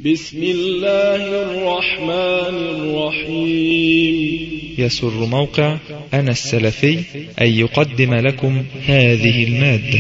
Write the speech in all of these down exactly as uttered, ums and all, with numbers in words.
بسم الله الرحمن الرحيم. يسر موقع أنا السلفي أن يقدم لكم هذه المادة.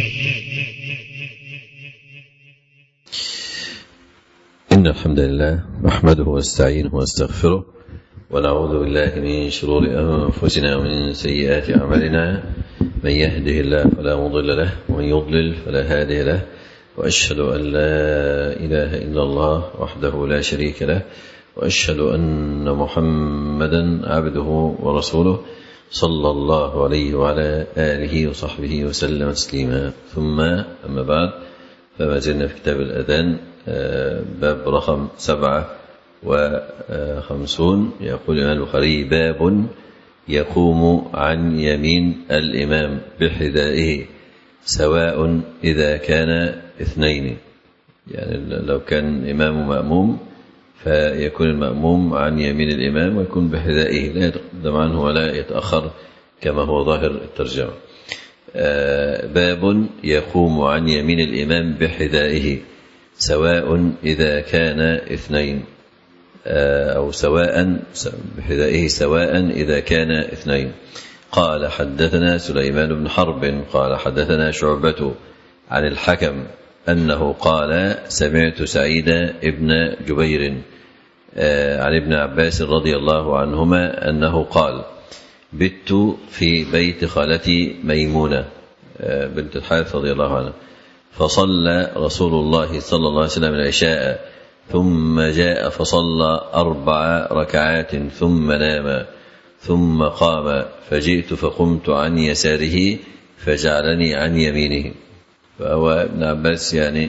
إن الحمد لله نحمده ونستعينه ونستغفره ونعوذ بالله من شرور أنفسنا ومن سيئات أعمالنا. من يهده الله فلا مضل له ومن يضلل فلا هادي له، وأشهد أن لا إله إلا الله وحده لا شريك له، وأشهد أن محمدا عبده ورسوله صلى الله عليه وعلى آله وصحبه وسلم تسليما. ثم أما بعد، فما زلنا في كتاب الأذان باب رقم سبعة وخمسون. يقول الإمام البخاري: باب يقوم عن يمين الإمام بحذائه سواء إذا كان اثنين. يعني لو كان إمام مأموم فيكون المأموم عن يمين الإمام ويكون بحذائه، لا يتقدم عنه ولا يتأخر كما هو ظاهر الترجمة. باب يقوم عن يمين الإمام بحذائه سواء إذا كان اثنين، أو سواء بحذائه سواء إذا كان اثنين. قال: حدثنا سليمان بن حرب قال حدثنا شعبة عن الحكم أنه قال: سمعت سعيد ابن جبير عن ابن عباس رضي الله عنهما أنه قال: بت في بيت خالتي ميمونة بنت الحارث رضي الله عنها، فصلى رسول الله صلى الله عليه وسلم العشاء، ثم جاء فصلى أربع ركعات ثم نام، ثم قام، فجئت فقمت عن يساره فجعلني عن يمينه. فهو ابن عباس يعني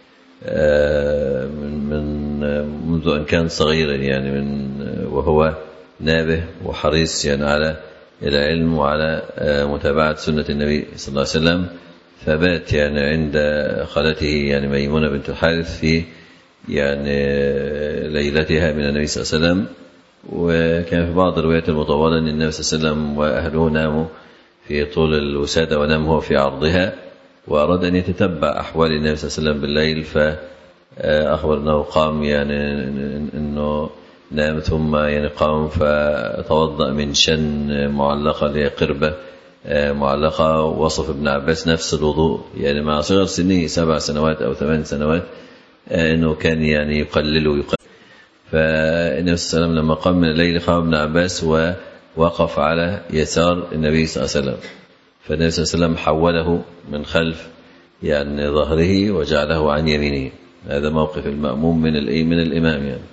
من منذ أن كان صغيرا، يعني من وهو نابه وحريص يعني على العلم وعلى متابعة سنة النبي صلى الله عليه وسلم، فبات يعني عند خالته يعني ميمونة بنت الحارث في يعني ليلتها من النبي صلى الله عليه وسلم. وكان في بعض الروايات المطولة أن النبي صلى الله عليه وسلم وأهله ناموا في طول الوسادة ونام هو في عرضها، وأراد أن يتتبع أحوال النبي صلى الله عليه وسلم بالليل، فأخبر أنه قام يعني أنه نام، ثم يعني قام فتوضأ من شن معلقة اللي هي قربة معلقة. وصف ابن عباس نفس الوضوء يعني مع صغر سنه سبع سنوات أو ثمان سنوات أنه كان يعني يقلل ويقلل. فالنبي صلى الله عليه وسلم لما قام من الليل قام ابن عباس ووقف على يسار النبي صلى الله عليه وسلم، فالنبي صلى الله عليه وسلم حوله من خلف يعني ظهره وجعله عن يمينه. هذا موقف المأموم من من الإمام يعني.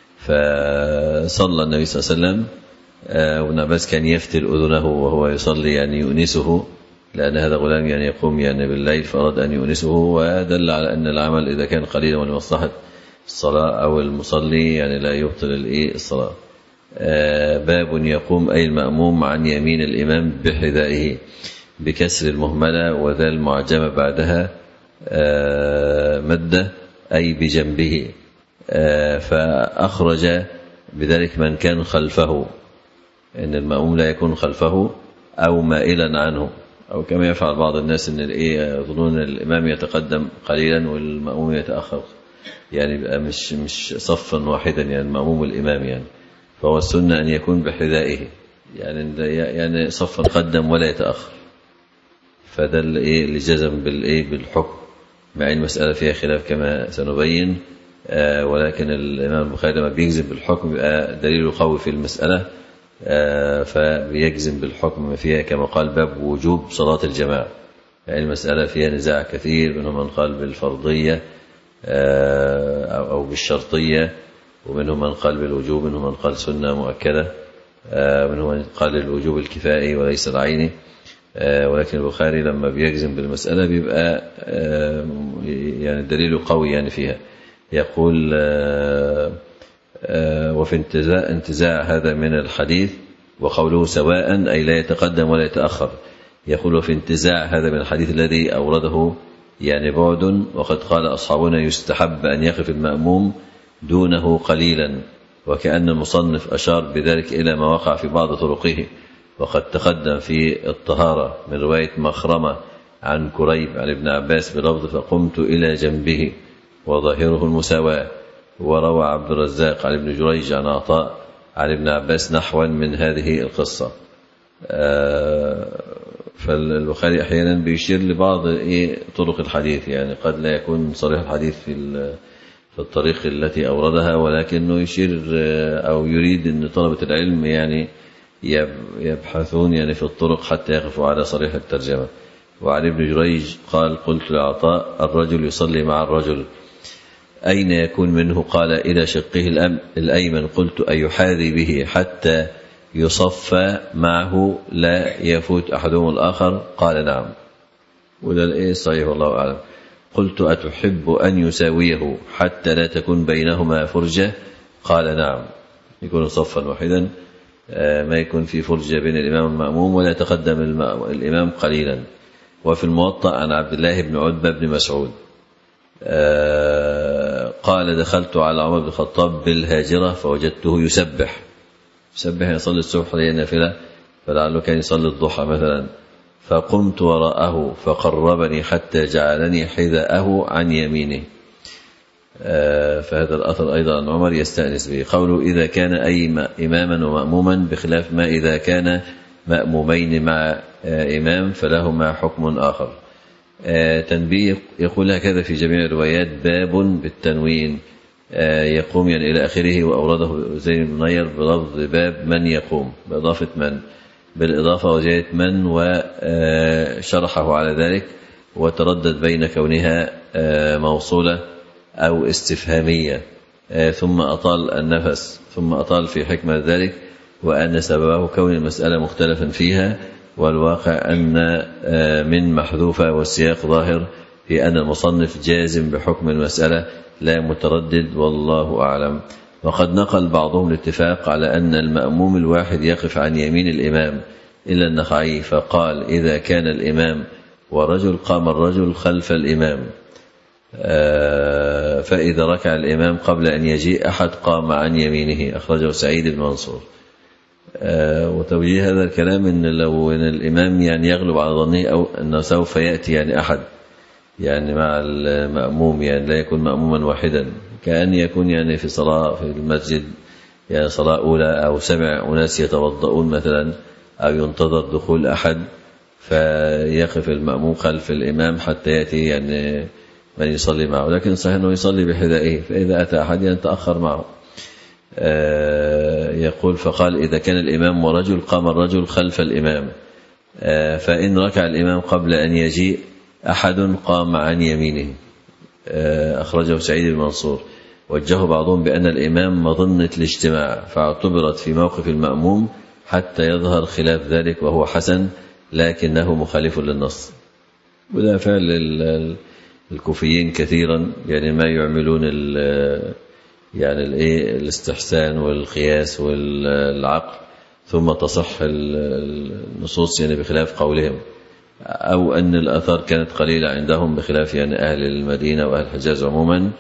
فصلى النبي صلى الله عليه وسلم وابن عباس كان يفتل أذنه وهو يصلي يعني يؤنسه، لأن هذا غلام يعني يقوم يعني بالليل فأراد أن يؤنسه، ودل على أن العمل إذا كان قليلا ولمصلحة الصلاة أو المصلي يعني لا يبطل الصلاة. باب يقوم أي المأموم عن يمين الإمام بحذائه بكسر المهملة وذا المعجمة بعدها مدة أي بجنبه. فأخرج بذلك من كان خلفه، إن المأموم لا يكون خلفه أو مائلا عنه، أو كما يفعل بعض الناس إن يظنون الإمام يتقدم قليلا والمأموم يتأخر، يعني بقى مش مش صفا واحدا يعني المأموم والإمام يعني. فهو السنة أن يكون بحذائه، يعني يعني صفا قدم ولا يتأخر. فده اللي جزم بالإيه بالحكم، مع المسألة فيها خلاف كما سنبين، آه ولكن الإمام البخاري لما بيجزم بالحكم بقى دليله قوي في المسألة، آه فبيجزم بالحكم فيها كما قال: باب وجوب صلاة الجماعة. يعني المسألة فيها نزاع كثير، منهم من قال بالفرضية آه أو بالشرطية، ومنهم من قال بالوجوب، منهم من قال سنة مؤكدة، آه منهم من قال الوجوب الكفائي وليس العيني. آه ولكن البخاري لما بيجزم بالمسألة بيبقى آه يعني دليله قوي يعني فيها. يقول آه آه وفي انتزاع, انتزاع هذا من الحديث، وقوله سواء أي لا يتقدم ولا يتأخر. يقول وفي انتزاع هذا من الحديث الذي أورده يعني بعد، وقد قال أصحابنا يستحب أن يقف المأموم دونه قليلا، وكأن المصنف أشار بذلك إلى ما وقع في بعض طرقه. وقد تقدم في الطهارة من رواية مخرمة عن كريب عن ابن عباس بلفظ: فقمت إلى جنبه، وظاهره المساواة. وروى عبد الرزاق عن ابن جريج عن عطاء عن ابن عباس نحوا من هذه القصة. فالبخاري أحيانا بيشير لبعض إيه طرق الحديث، يعني قد لا يكون صريح الحديث في في الطريق التي أوردها، ولكنه يشير أو يريد أن طلبة العلم يعني يبحثون يعني في الطرق حتى يقفوا على صريح الترجمة. وعن ابن جريج قال قلت لعطاء الرجل يصلي مع الرجل أين يكون منه؟ قال إلى شقه الأيمن. قلت أيحاذي به حتى يصفى معه لا يفوت أحدهم الآخر؟ قال نعم. وده الإيه صحيح والله أعلم. قلت أتحب أن يساويه حتى لا تكون بينهما فرجة؟ قال نعم، يكون صفا واحدا ما يكون في فرجة بين الإمام والمأموم ولا يتقدم الإمام قليلا. وفي الموطأ عن عبد الله بن عتبة بن مسعود قال دخلت على عمر بن الخطاب بالهاجرة فوجدته يسبح يسبح يصلي الصبح هي نافلة، فلعله كان يصلي الضحى مثلا، فقمت وراءه فقربني حتى جعلني حذاءه عن يمينه. فهذا الأثر أيضا عن عمر يستأنس به. قوله إذا كان أي إماما ومأموما بخلاف ما إذا كان مأمومين مع إمام فلهما حكم آخر. تنبيه يقول هكذا في جميع الروايات باب بالتنوين يقوم يعني إلى آخره، وأورده زين بن نير بلفظ باب من يقوم بإضافة من بالإضافة وزيادة من، وشرحه على ذلك وتردد بين كونها موصولة أو استفهامية. ثم أطال النفس ثم أطال في حكمة ذلك وأن سببه كون المسألة مختلفا فيها، والواقع أن من محذوفة والسياق ظاهر في أن المصنف جازم بحكم المسألة لا متردد والله أعلم. وقد نقل بعضهم الاتفاق على أن المأموم الواحد يقف عن يمين الإمام إلا النخعي فقال إذا كان الإمام ورجل قام الرجل خلف الإمام، فإذا ركع الإمام قبل أن يجيء أحد قام عن يمينه. أخرجه سعيد بن منصور. وتوجيه هذا الكلام أن لو أن الإمام يعني يغلب على ظنه أو أنه سوف يأتي يعني أحد يعني مع المأموم، يعني لا يكون مأموما واحدا، كأن يكون يعني في صلاة في المسجد يعني صلاة أولى أو سمع أناس يتوضؤون مثلا أو ينتظر دخول أحد فيقف المأموم خلف الإمام حتى يأتي يعني من يصلي معه، لكن صحيح أنه يصلي بحذائه، فإذا أتى أحد يتأخر معه. يقول فقال إذا كان الإمام ورجل قام الرجل خلف الإمام، فإن ركع الإمام قبل أن يجيء أحد قام عن يمينه. أخرجه سعيد بن منصور. وجهه بعضهم بأن الإمام مظنة الاجتماع فاعتبرت في موقف المأموم حتى يظهر خلاف ذلك، وهو حسن لكنه مخالف للنص. ولا فعل الكوفيين كثيرا يعني ما يعملون يعني الايه الاستحسان والقياس والعقل ثم تصح النصوص يعني بخلاف قولهم، أو أن الآثار كانت قليلة عندهم بخلاف يعني أهل المدينة وأهل الحجاز عموما،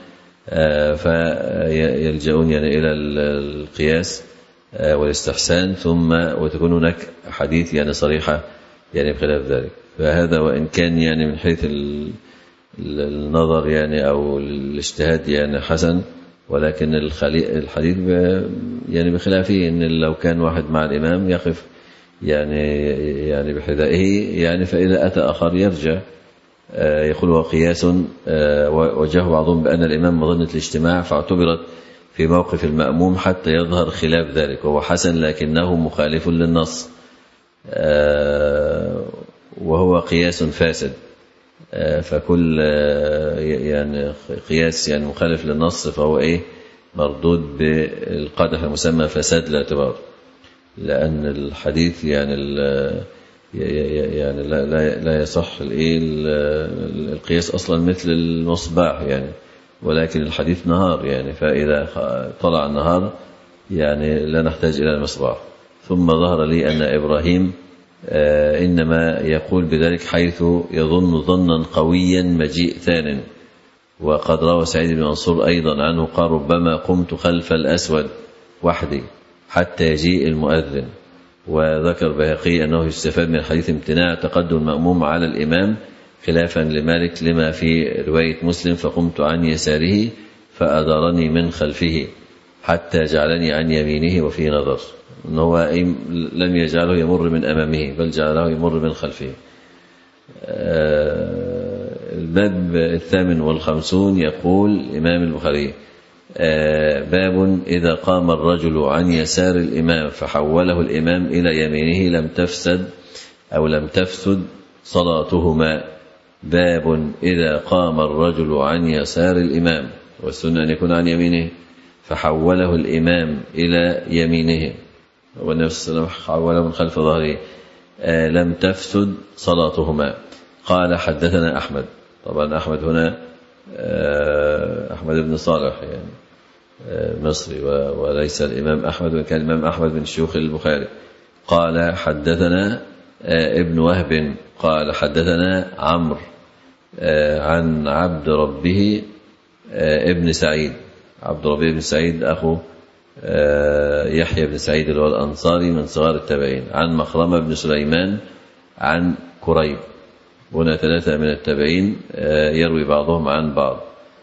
فيلجؤون يعني إلى القياس والاستحسان ثم وتكون هناك حديث يعني صريحة يعني بخلاف ذلك. فهذا وإن كان يعني من حيث النظر يعني أو الاجتهاد يعني حسن، ولكن الحديث يعني بخلافه أن لو كان واحد مع الإمام يقف يعني يعني بحذائه يعني فإذا أتى آخر يرجع. يقول وقياس وجه بعضهم بأن الإمام مظنة الاجتماع فاعتبرت في موقف المأموم حتى يظهر خلاف ذلك، وهو حسن لكنه مخالف للنص، وهو قياس فاسد. فكل يعني قياس يعني مخالف للنص فهو إيه مردود بالقدح المسمى فساد الاعتبار، لأن الحديث يعني يعني لا لا لا يصح الايه القياس اصلا مثل المصباح يعني، ولكن الحديث نهار يعني، فإذا طلع النهار يعني لا نحتاج إلى المصباح. ثم ظهر لي أن إبراهيم إنما يقول بذلك حيث يظن ظنا قويا مجيء ثان. وقد روى سعيد بن منصور أيضا عنه قال ربما قمت خلف الأسود وحدي حتى يجيء المؤذن. وذكر بهقي أنه يستفاد من الحديث امتناع تقدم المأموم على الإمام خلافا لمالك لما في رواية مسلم فقمت عن يساره فأدارني من خلفه حتى جعلني عن يمينه وفي نظر، إن هو لم يجعله يمر من أمامه بل جعله يمر من خلفه. الباب الثامن والخمسون يقول الإمام البخاري: باب إذا قام الرجل عن يسار الإمام فحوله الإمام إلى يمينه لم تفسد أو لم تفسد صلاتهما. باب إذا قام الرجل عن يسار الإمام، والسنة أن يكون عن يمينه، فحوله الإمام إلى يمينه والنبي صلى الله عليه وسلم حوله من خلف ظهره لم تفسد صلاتهما. قال: حدثنا أحمد. طبعا أحمد هنا أحمد بن صالح يعني مصري وليس الإمام أحمد، وكان الإمام أحمد من شيوخ البخاري. قال: حدثنا ابن وهب قال: حدثنا عمرو عن عبد ربه ابن سعيد. عبد ربه بن سعيد أخو يحيى بن سعيد اللي هو الأنصاري من صغار التابعين، عن مخرمة بن سليمان عن كريب. هنا ثلاثة من التابعين يروي بعضهم عن بعض.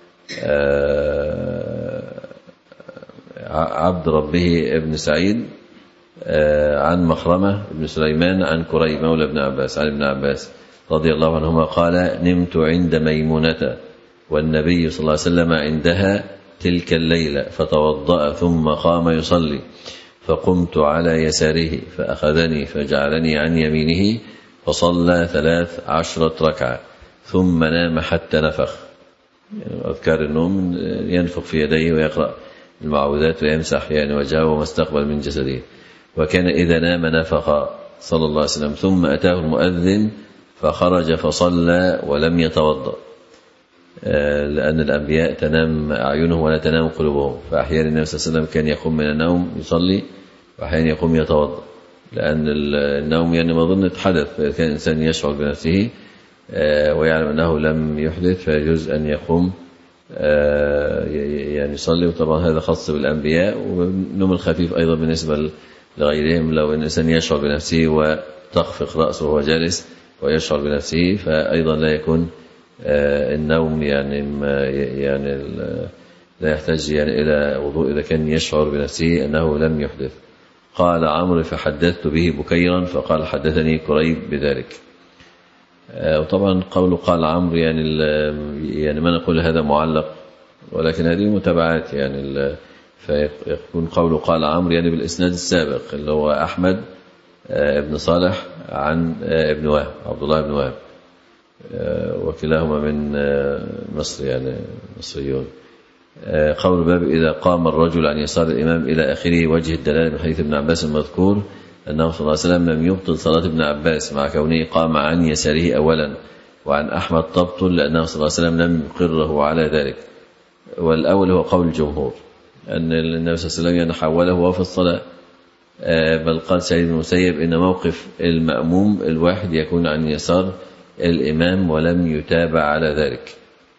عبد ربه ابن سعيد عن مخرمة بن سليمان عن كريب مولى ابن عباس عن ابن عباس رضي الله عنهما قال: نمت عند ميمونة والنبي صلى الله عليه وسلم عندها تلك الليلة، فتوضأ ثم قام يصلي، فقمت على يساره فأخذني فجعلني عن يمينه فصلى ثلاث عشرة ركعة ثم نام حتى نفخ. يعني أذكار النوم ينفخ في يديه ويقرأ المعوذات ويمسح يعني وجهه وما استقبل من جسده. وكان إذا نام نفخ صلى الله عليه وسلم، ثم أتاه المؤذن فخرج فصلى ولم يتوضأ، لأن الأنبياء تنام أعينهم ولا تنام قلوبهم، فأحيانا النبي صلى الله عليه وسلم كان يقوم من النوم يصلي وأحيانا يقوم يتوضأ، لأن النوم يعني مظنة حدث، فإذا كان الإنسان يشعر بنفسه ويعلم أنه لم يحدث فيجوز أن يقوم يعني يصلي. وطبعا هذا خاص بالأنبياء، والنوم الخفيف أيضا بالنسبة لغيرهم. لو الإنسان يشعر بنفسه وتخفق رأسه وهو جالس ويشعر بنفسه فأيضا لا يكون النوم يعني يعني لا يحتاج يعني إلى وضوء إذا كان يشعر بنفسه أنه لم يحدث. قال عمرو: فحدثت به بكيرا فقال: حدثني كريب بذلك. وطبعا قوله قال عمرو يعني يعني ما نقول هذا معلق، ولكن هذه متابعات يعني، فيكون قوله قال عمرو يعني بالإسناد السابق اللي هو أحمد ابن صالح عن ابن وهب عبد الله بن وهب، وكلاهما من مصر يعني مصريون. قول باب إذا قام الرجل عن يسار الإمام إلى آخره. وجه الدلالة من حديث ابن عباس المذكور أنه صلى الله عليه وسلم لم يبطل صلاة ابن عباس مع كونه قام عن يساره أولا، وعن أحمد تبطل لأنه صلى الله عليه وسلم لم يقره على ذلك. والأول هو قول الجمهور أن النبي صلى الله عليه وسلم يعني حوله وهو في الصلاة، بل قال سعيد بن المسيب إن موقف المأموم الواحد يكون عن يسار الإمام ولم يتابع على ذلك.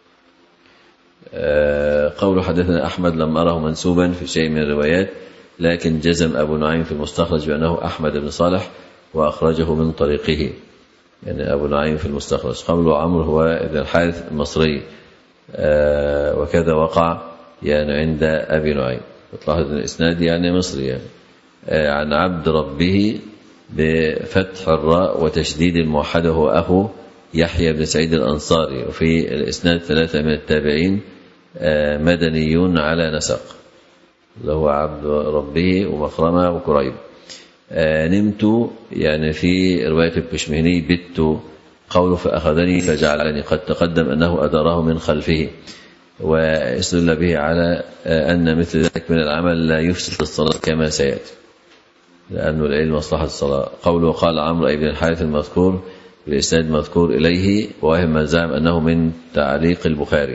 قول حدثنا أحمد لم أره منسوبا في شيء من الروايات، لكن جزم أبو نعيم في المستخرج بأنه أحمد بن صالح وأخرجه من طريقه، يعني أبو نعيم في المستخرج. قول عمرو هو ابن الحارث المصري، وكذا وقع يعني عند أبي نعيم. تلاحظ الإسناد يعني مصري يعني. عن عبد ربه بفتح الراء وتشديد الموحدة هو أخو يحيى بن سعيد الأنصاري. وفي الإسناد ثلاثة من التابعين مدنيون على نسق، اللي هو عبد ربه ومخرمة وكريب. نمت يعني في رواية الكشمهني بت. قوله فأخذني فجعلني قد تقدم أنه أداره من خلفه، واستدل به على أن مثل ذلك من العمل لا يفسد الصلاة كما سيأتي، لأنه العلم مصلحة الصلاة. قوله قال عمرو بن الحارث المذكور بالإسناد المذكور إليه، وهم من زعم أنه من تعليق البخاري،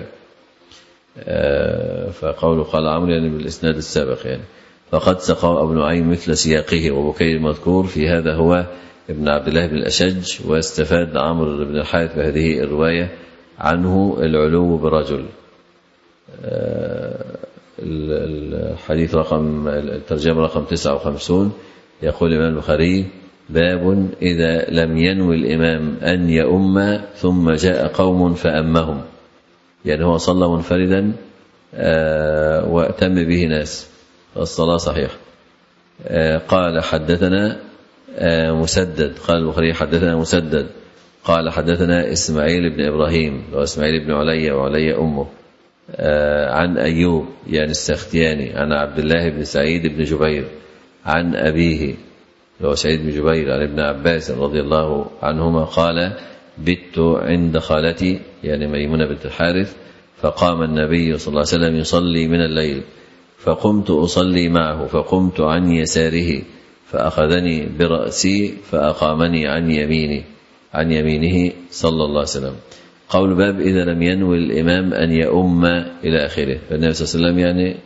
فقوله قال عمرو يعني بالإسناد السابق يعني. فقد سقى ابن نعيم مثل سياقه، وبكير المذكور في هذا هو ابن عبد الله بن الأشج، واستفاد عمرو بن الحارث بهذه الرواية عنه العلو برجل. الحديث رقم الترجمة رقم تسعة وخمسون يقول الإمام البخاري: باب إذا لم ينوي الإمام أن يؤم ثم جاء قوم فأمهم، يعني هو صلى منفردا وأتم به ناس فالصلاة صحيحة. قال حدثنا مسدد، قال البخاري حدثنا مسدد قال حدثنا إسماعيل بن إبراهيم وإسماعيل بن علي وعلي أمه عن أيوب يعني السختياني عن عبد الله بن سعيد بن جبير عن أبيه هو سعيد بن جبير عن ابن عباس رضي الله عنهما قال بت عند خالتي يعني ميمونة بنت الحارث فقام النبي صلى الله عليه وسلم يصلي من الليل فقمت أصلي معه فقمت عن يساره فأخذني برأسي فأقامني عن يميني عن يمينه صلى الله عليه وسلم. قول باب إذا لم ينوي الإمام أن يؤم إلى آخره. فالنبي صلى الله عليه وسلم يعني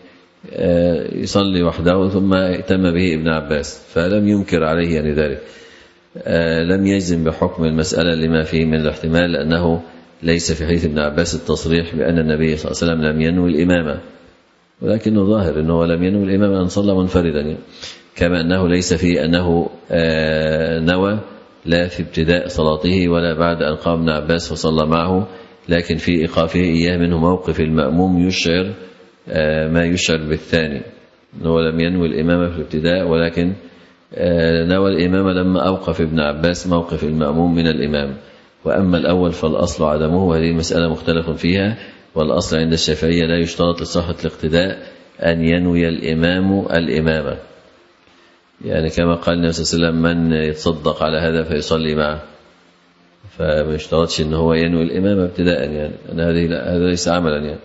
يصلي وحده ثم ائتم به ابن عباس فلم ينكر عليه يعني ذلك، لم يجزم بحكم المسألة لما فيه من الاحتمال لأنه ليس في حديث ابن عباس التصريح بأن النبي صلى الله عليه وسلم لم ينوي الإمامة، ولكنه ظاهر أنه لم ينوي الإمامة أن صلى منفردا يعني. كما أنه ليس فيه أنه نوى لا في ابتداء صلاته ولا بعد أن قام ابن عباس فصلى معه، لكن في إيقافه إياه منه موقف المأموم يشعر ما يشعر بالثاني أنه لم ينوي الإمامة في الابتداء ولكن نوى الإمامة لما أوقف ابن عباس موقف المأموم من الإمام. وأما الأول فالأصل عدمه، وهذه المسألة مختلف فيها، والأصل عند الشافعية لا يشترط لصحة الاقتداء أن ينوي الإمام الإمامة، يعني كما قال النبي صلى الله عليه وسلم من يتصدق على هذا فيصلي معه، فما يشترطش أن هو ينوي الإمامة ابتداء يعني أن هذه هذا ليس عملا يعني.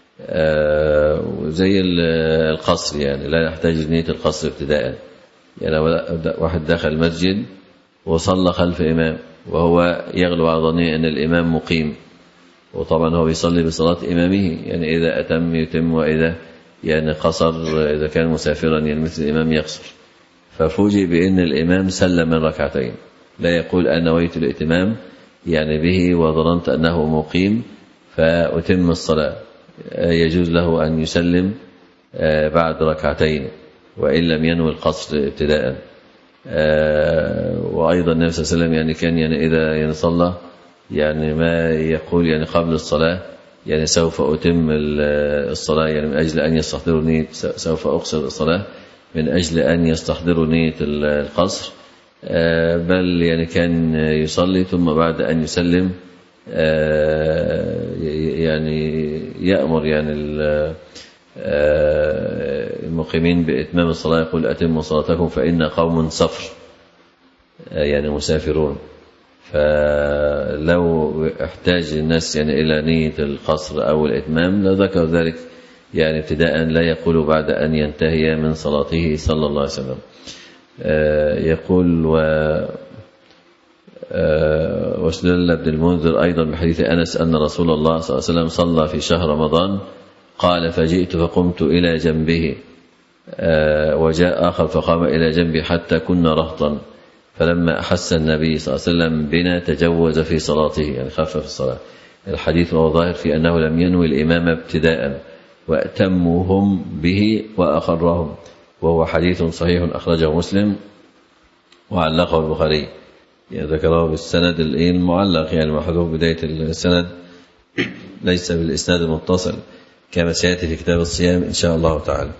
آه وزي القصر يعني لا يحتاج نية القصر ابتداء، يعني واحد دخل المسجد وصلى خلف إمام وهو يغلب على ظنه أن الإمام مقيم، وطبعا هو يصلي بصلاة إمامه يعني إذا أتم يتم وإذا يعني قصر إذا كان مسافرا يعني مثل الإمام يقصر، ففوجئ بأن الإمام سلم من ركعتين، لا يقول أنا نويت الائتمام يعني به وظننت أنه مقيم فأتم الصلاة، يجوز له أن يسلم بعد ركعتين وإن لم ينوي القصر ابتداء. وأيضا النبي صلى الله عليه وسلم يعني كان يعني إذا يعني صلى يعني ما يقول يعني قبل الصلاة يعني سوف أتم الصلاة يعني من أجل أن يستحضروا نية سوف أقصر الصلاة من أجل أن يستحضروا نية القصر، بل يعني كان يصلي ثم بعد أن يسلم يعني يأمر يعني المقيمين بإتمام الصلاة يقول أتموا صلاتكم فإن قوم صفر يعني مسافرون. فلو احتاج الناس يعني إلى نية القصر أو الإتمام لذكر ذلك يعني ابتداء، لا يقول بعد أن ينتهي من صلاته صلى الله عليه وسلم. يقول و واستدل ابن المنذر أيضا بحديث أنس أن رسول الله صلى الله عليه وسلم صلى في شهر رمضان قال فجئت فقمت إلى جنبه وجاء آخر فقام إلى جنبي حتى كنا رهطا، فلما أحس النبي صلى الله عليه وسلم بنا تجوز في صلاته يعني خفف الصلاة. الحديث هو ظاهر في أنه لم ينوي الإمام ابتداء وأتموهم به وأخرهم، وهو حديث صحيح أخرجه مسلم وعلقه البخاري يعني ذكره بالسند المعلق يعني محذوف بداية السند ليس بالإسناد المتصل كما سيأتي في كتاب الصيام إن شاء الله تعالى.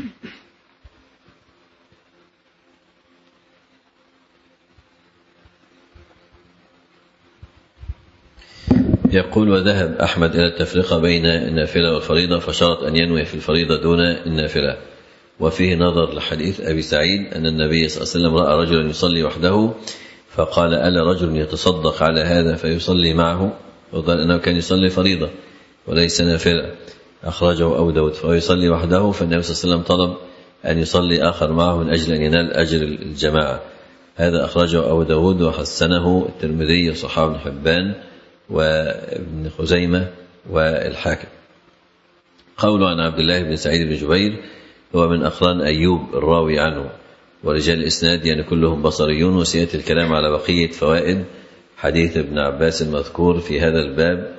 يقول وذهب أحمد إلى التفرقة بين النافلة والفريضة فشرط أن ينوي في الفريضة دون النافلة، وفيه نظر لحديث أبي سعيد أن النبي صلى الله عليه وسلم رأى رجلا يصلي وحده فقال ألا رجل يتصدق على هذا فيصلي معه، وظن أنه كان يصلي فريضة وليس نافلة، أخرجه أبو داود. فيصلي وحده فالنبي صلى الله عليه وسلم طلب أن يصلي آخر معه من أجل أن ينال أجر الجماعة. هذا أخرجه أبو داود وحسنه الترمذي وصححه ابن حبان وابن خزيمة والحاكم. قول عن عبد الله بن سعيد بن جبير هو من أقران أيوب الراوي عنه، ورجال الإسناد يعني كلهم بصريون، وسيأتي الكلام على بقية فوائد حديث ابن عباس المذكور في هذا الباب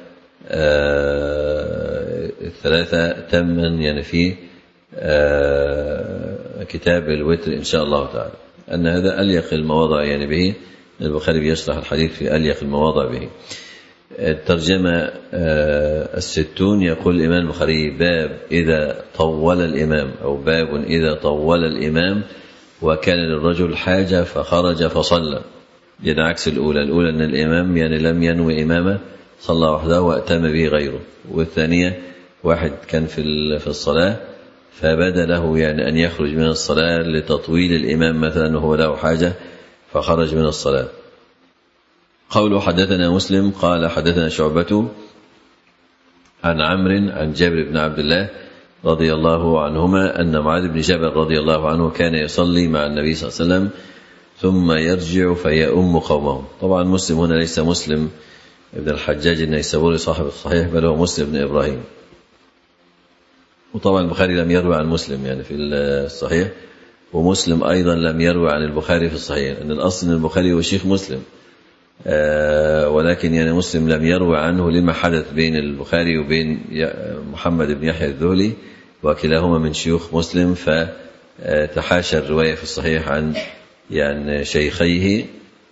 آه الثلاثة تما يعني في آه كتاب الوتر إن شاء الله تعالى، أن هذا أليق المواضع يعني به، البخاري بيشرح الحديث في أليق المواضع به. الترجمة الستون يقول الإمام البخاري باب إذا طول الإمام، أو باب إذا طول الإمام وكان للرجل حاجة فخرج فصلى. يعني عكس الأولى، الأولى أن الإمام يعني لم ينوي إمامة صلى وحده وأتم به غيره، والثانية واحد كان في في الصلاة فبدا له يعني أن يخرج من الصلاة لتطويل الإمام مثلا وهو له حاجة فخرج من الصلاة. قوله حدثنا مسلم قال حدثنا شعبة عن عمرو عن جابر بن عبد الله رضي الله عنهما أن معاذ بن جبل رضي الله عنه كان يصلي مع النبي صلى الله عليه وسلم ثم يرجع فيؤم قومه. طبعا مسلم هنا ليس مسلم ابن الحجاج النيسابوري صاحب الصحيح، بل هو مسلم بن إبراهيم. وطبعا البخاري لم يروي عن مسلم يعني في الصحيح، ومسلم أيضا لم يروي عن البخاري في الصحيح، أن الأصل أن البخاري هو شيخ مسلم، آه ولكن يعني مسلم لم يروي عنه لما حدث بين البخاري وبين محمد بن يحيى الذهلي، وكلاهما من شيوخ مسلم، فتحاشى الرواية في الصحيح عن يعني شيخيه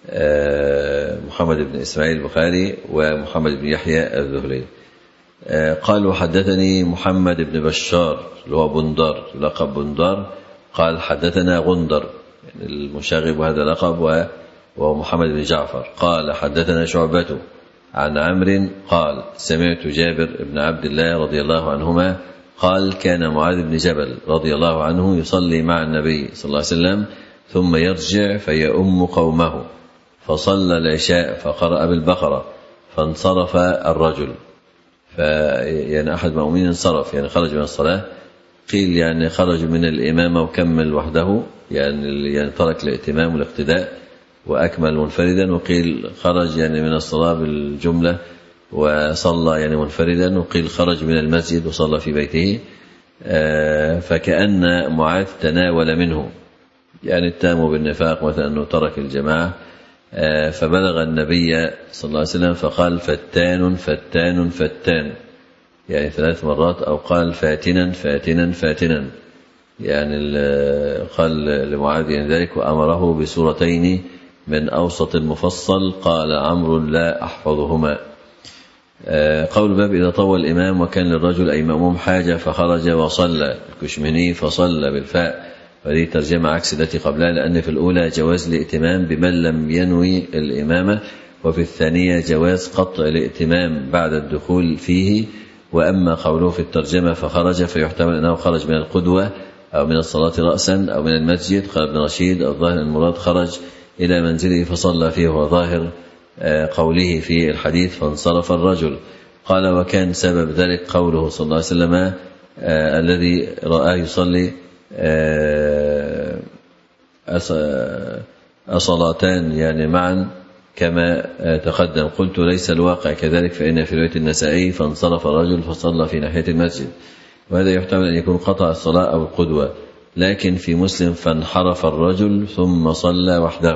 آه محمد بن إسماعيل البخاري ومحمد بن يحيى الذهلي. آه قال وحدثني محمد بن بشار اللي هو بندار، لقب بندار، قال حدثنا غندر يعني المشاغب وهذا لقب، وهو محمد بن جعفر. قال حدثنا شعبة عن عمرو قال سمعت جابر بن عبد الله رضي الله عنهما قال كان معاذ بن جبل رضي الله عنه يصلي مع النبي صلى الله عليه وسلم ثم يرجع فيؤم قومه، فصلى العشاء فقرأ بالبقرة فانصرف الرجل. فيعني أحد المؤمنين انصرف يعني خرج من الصلاة، قيل يعني خرج من الإمامة وكمل وحده يعني, يعني ترك الائتمام والاقتداء وأكمل منفردا، وقيل خرج يعني من الصلاة بالجملة وصلى يعني منفردا، وقيل خرج من المسجد وصلى في بيته. فكأن معاذ تناول منه يعني اتهمه بالنفاق مثلا أنه ترك الجماعة، فبلغ النبي صلى الله عليه وسلم فقال فتان فتان فتان يعني ثلاث مرات، أو قال فاتنا فاتنا فاتنا يعني قال لمعاذ يعني ذلك، وأمره بسورتين من أوسط المفصل، قال عمرو لا أحفظهما. قول باب إذا طول الإمام وكان للرجل أي مأموم حاجة فخرج وصلى، الكشمهني فصلى بالفاء، فهذه ترجمة عكس التي قبلها، لأن في الأولى جواز الائتمام بمن لم ينوي الإمامة، وفي الثانية جواز قطع الائتمام بعد الدخول فيه. وأما قوله في الترجمة فخرج فيحتمل أنه خرج من القدوة أو من الصلاة رأسا أو من المسجد. قال ابن رشيد الظاهر المراد خرج إلى منزله فصلى فيه، وظاهر قوله في الحديث فانصرف الرجل. قال وكان سبب ذلك قوله صلى الله عليه وسلم آه الذي رآه يصلي آه أصلاتان يعني معا كما آه تقدم. قلت ليس الواقع كذلك، فإن في رواية النسائي فانصرف الرجل فصلى في ناحية المسجد، وهذا يحتمل أن يكون قطع الصلاة أو القدوة. لكن في مسلم فانحرف الرجل ثم صلى وحده،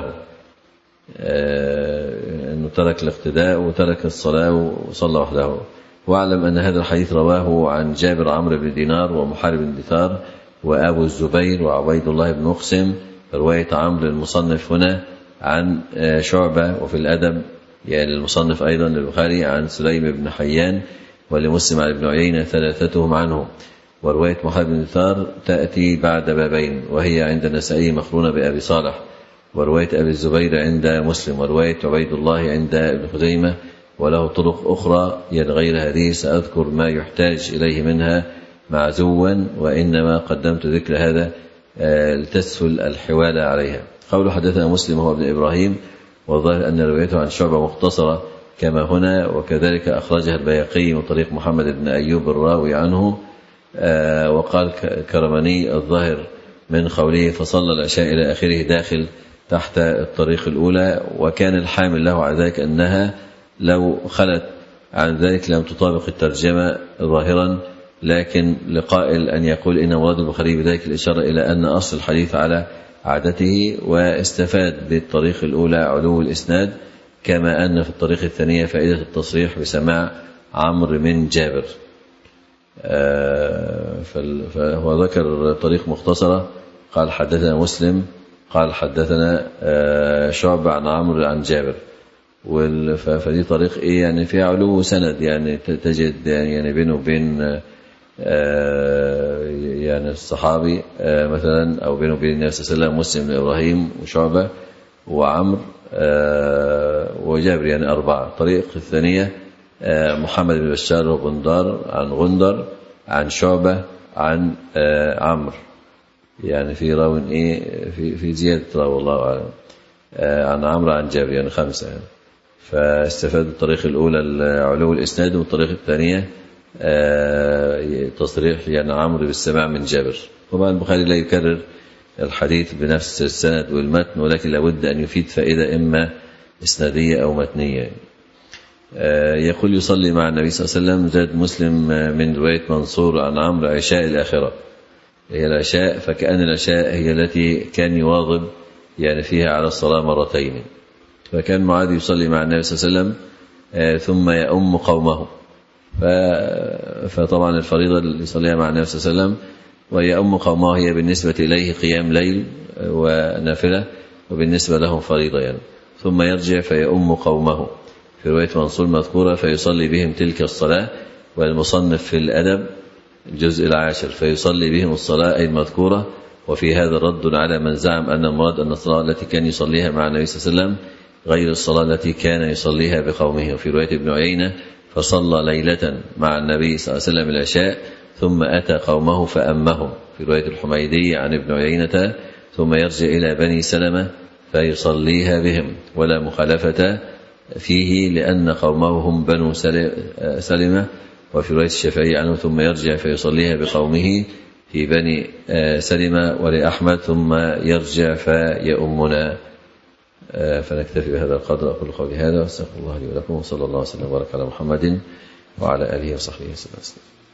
آه أنه ترك الاقتداء وترك الصلاة وصلى وحده. واعلم أن هذا الحديث رواه عن جابر عمرو بن دينار ومحارب بن دثار وأبو الزبير وعبيد الله بن مقسم، رواية عمرو المصنف هنا عن شعبة، وفي الأدب يعني المصنف أيضا للبخاري عن سليم بن حيان، ولمسلم عن ابن عيينة ثلاثتهم عنه. ورواية محارب بن دثار تأتي بعد بابين، وهي عند النسائي مقرونة بأبي صالح، ورواية أبي الزبير عند مسلم، ورواية عبيد الله عند ابن خزيمة، وله طرق أخرى غير هذه سأذكر ما يحتاج إليه منها معزوا، وإنما قدمت ذكر هذا لتسهل الحوال عليها. قول حدثنا مسلم هو ابن إبراهيم، والظاهر أن روايته عن شعبة مختصرة كما هنا، وكذلك أخرجها البيهقي من طريق محمد بن أيوب الراوي عنه. وقال كرمني الظاهر من قوله فصلى العشاء إلى آخره داخل تحت الطريق الأولى، وكان الحامل له على ذلك أنها لو خلت عن ذلك لم تطابق الترجمة ظاهرا، لكن لقائل أن يقول إن مراد البخاري بذلك الإشارة إلى أن أصل الحديث على عادته، واستفاد بالطريق الأولى علو الإسناد، كما أن في الطريق الثانية فائدة التصريح بسماع عمرو من جابر. فهو ذكر طريق مختصرة، قال حدثنا مسلم قال حدثنا شعبة عن عمرو عن جابر، فدي طريق إيه يعني فيها علو سند، يعني تجد يعني بينه وبين يعني الصحابي مثلا، أو بينه وبين النبي صلى الله عليه وسلم مسلم بن إبراهيم وشعبة وعمر وجابر، يعني أربعة. الطريق الثانية محمد بن بشار وغندار عن غندر عن شعبة عن عمرو، يعني في راو إيه في في زيادة راو الله أعلم، عن عمرو عن جابر، يعني خمسة يعني. فاستفاد الطريق الأولى علو الإسناد، والطريق الثانية تصريح يعني عمرو بالسماع من جابر. طبعا البخاري لا يكرر الحديث بنفس السند والمتن، ولكن لابد أن يفيد فائدة إما إسنادية أو متنية. يقول يصلي مع النبي صلى الله عليه وسلم. زاد مسلم من رواية منصور عن عمرو عشاء الآخرة، هي العشاء، فكأن العشاء هي التي كان يواظب يعني فيها على الصلاة مرتين. فكان معاذ يصلي مع النبي صلى الله عليه وسلم ثم يؤم قومه، فطبعا الفريضة اللي يصليها مع النبي صلى الله عليه وسلم ويؤم قومه هي بالنسبة إليه قيام ليل ونافلة، وبالنسبة لهم فريضة يعني. ثم يرجع فيؤم قومه، في رواية منصور مذكورة فيصلي بهم تلك الصلاة، والمصنف في الأدب الجزء العاشر فيصلي بهم الصلاة أي المذكورة. وفي هذا رد على من زعم أن المراد أن الصلاة التي كان يصليها مع النبي صلى الله عليه وسلم غير الصلاة التي كان يصليها بقومه. وفي رواية ابن عيينة فصلى ليلة مع النبي صلى الله عليه وسلم العشاء ثم أتى قومه فأمهم. في رواية الحميدي عن ابن عيينة ثم يرجع إلى بني سلمة فيصليها بهم، ولا مخالفة فيه لأن قومه هم بنو سلمة. وفي رواية الشافعي عنه ثم يرجع فيصليها بقومه في بني سلمة، ولأحمد ثم يرجع فيؤمنا. فنكتفي بهذا القدر. أقول قولي هذا واستغفر الله لي ولكم، وصلى الله وسلم وبارك على محمد وعلى آله وصحبه وسلم.